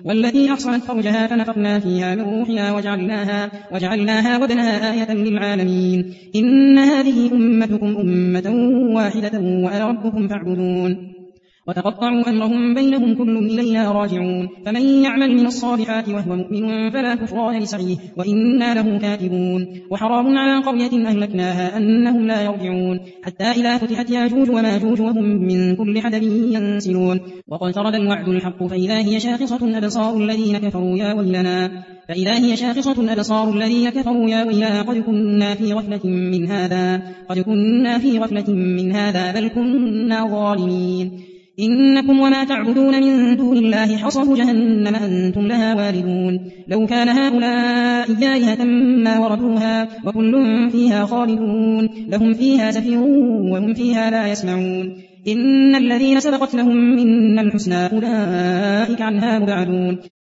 والتي أحصنت فرجها فنفخنا فيها من روحنا وجعلناها وابنها آية للعالمين إن هذه أمتكم أمة واحدة وأنا ربكم فاعبدون وتقطعوا أمرهم بينهم كل إلينا راجعون فمن يعمل من الصالحات وهو مؤمن فلا كفران لسعيه وإنا له كاتبون وحرام على قرية أهلكناها أنهم لا يرجعون حتى إذا فتحت ياجوج وماجوج وهم من كل حدب ينسلون واقترب الوعد الحق فإذا هي شاخصة أبصار الذين كفروا يا ويلنا قد كنا في غفلة من هذا بل كنا ظالمين إنكم وما تعبدون من دون الله حصب جهنم أنتم لها واردون لو كان هؤلاء آلهة ما وردوها وكل فيها خالدون لهم فيها زفير وهم فيها لا يسمعون إن الذين سبقت لهم منا الحسنى أولئك عنها مبعدون